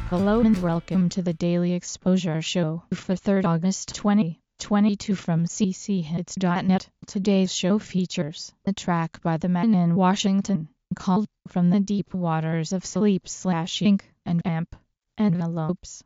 Hello and welcome to the Daily Exposure Show for 3rd August 2022 from cchits.net. Today's show features a track by the Man in Washington called From the Deep Waters of Sleep / Ink and Amp Envelopes.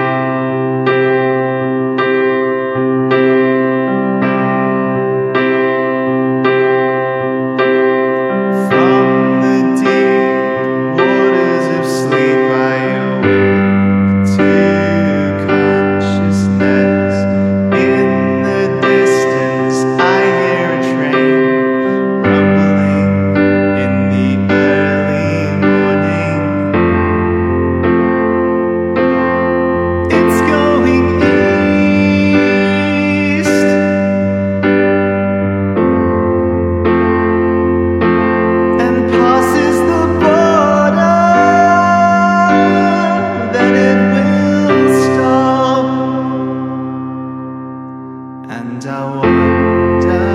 And I wonder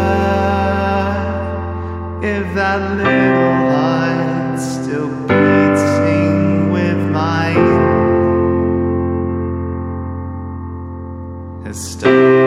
if that little heart still beating with mine has stopped.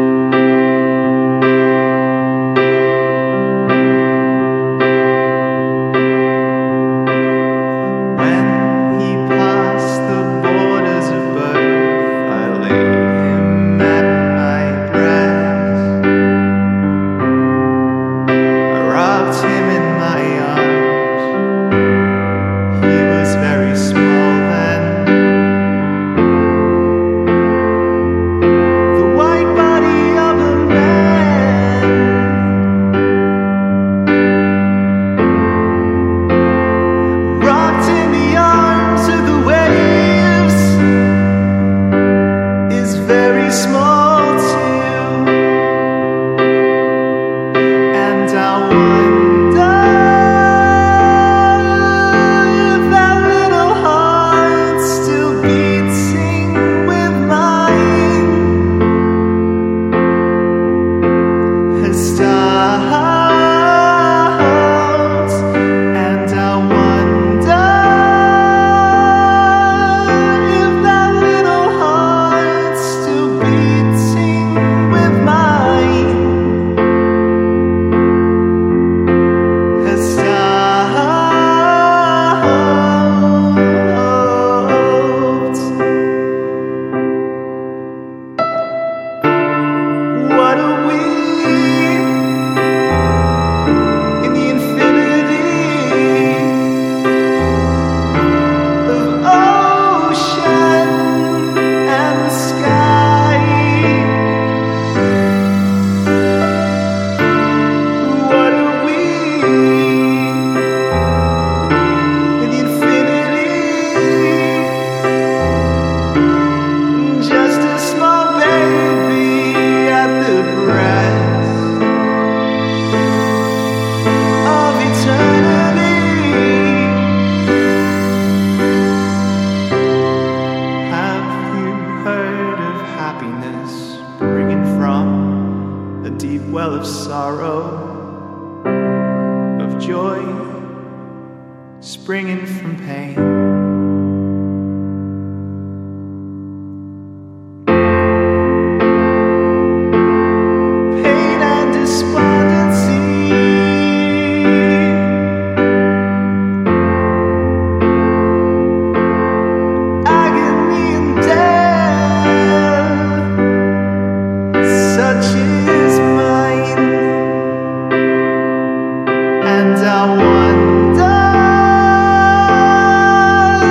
Deep well of sorrow, of joy, springing from pain. And I wonder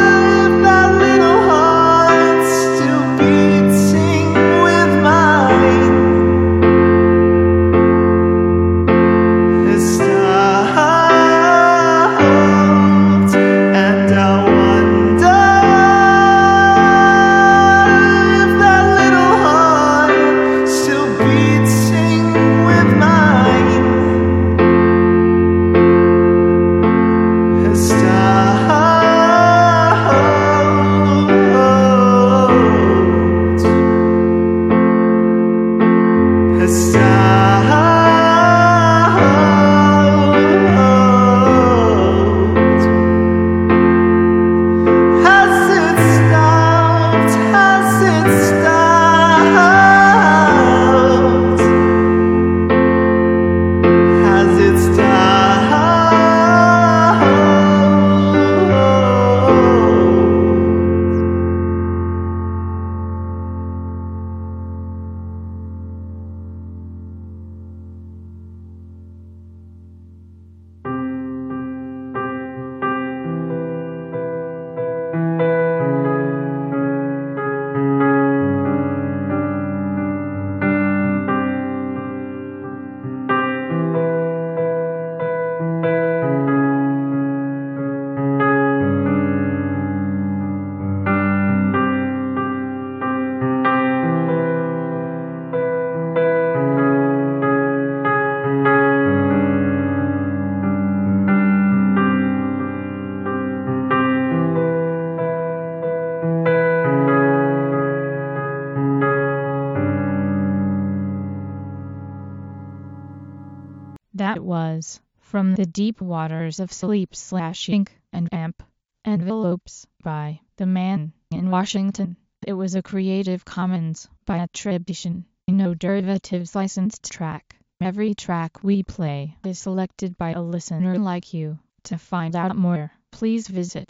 That was From the Deep Waters of Sleep / Ink and Amp Envelopes by The Man in Washington. It was a Creative Commons by attribution, no derivatives licensed track. Every track we play is selected by a listener like you. To find out more, please visit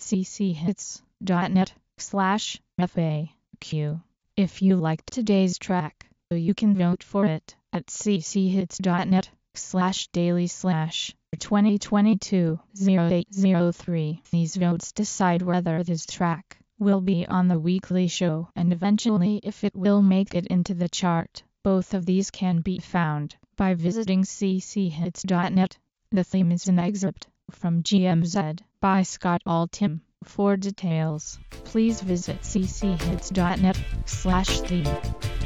cchits.net/FAQ. If you liked today's track, you can vote for it at cchits.net/daily/2022-0803. These votes decide whether this track will be on the weekly show and eventually if it will make it into the chart. Both of these can be found by visiting cchits.net. The theme is an excerpt from GMZ by Scott Altham. For details, please visit cchits.net/theme.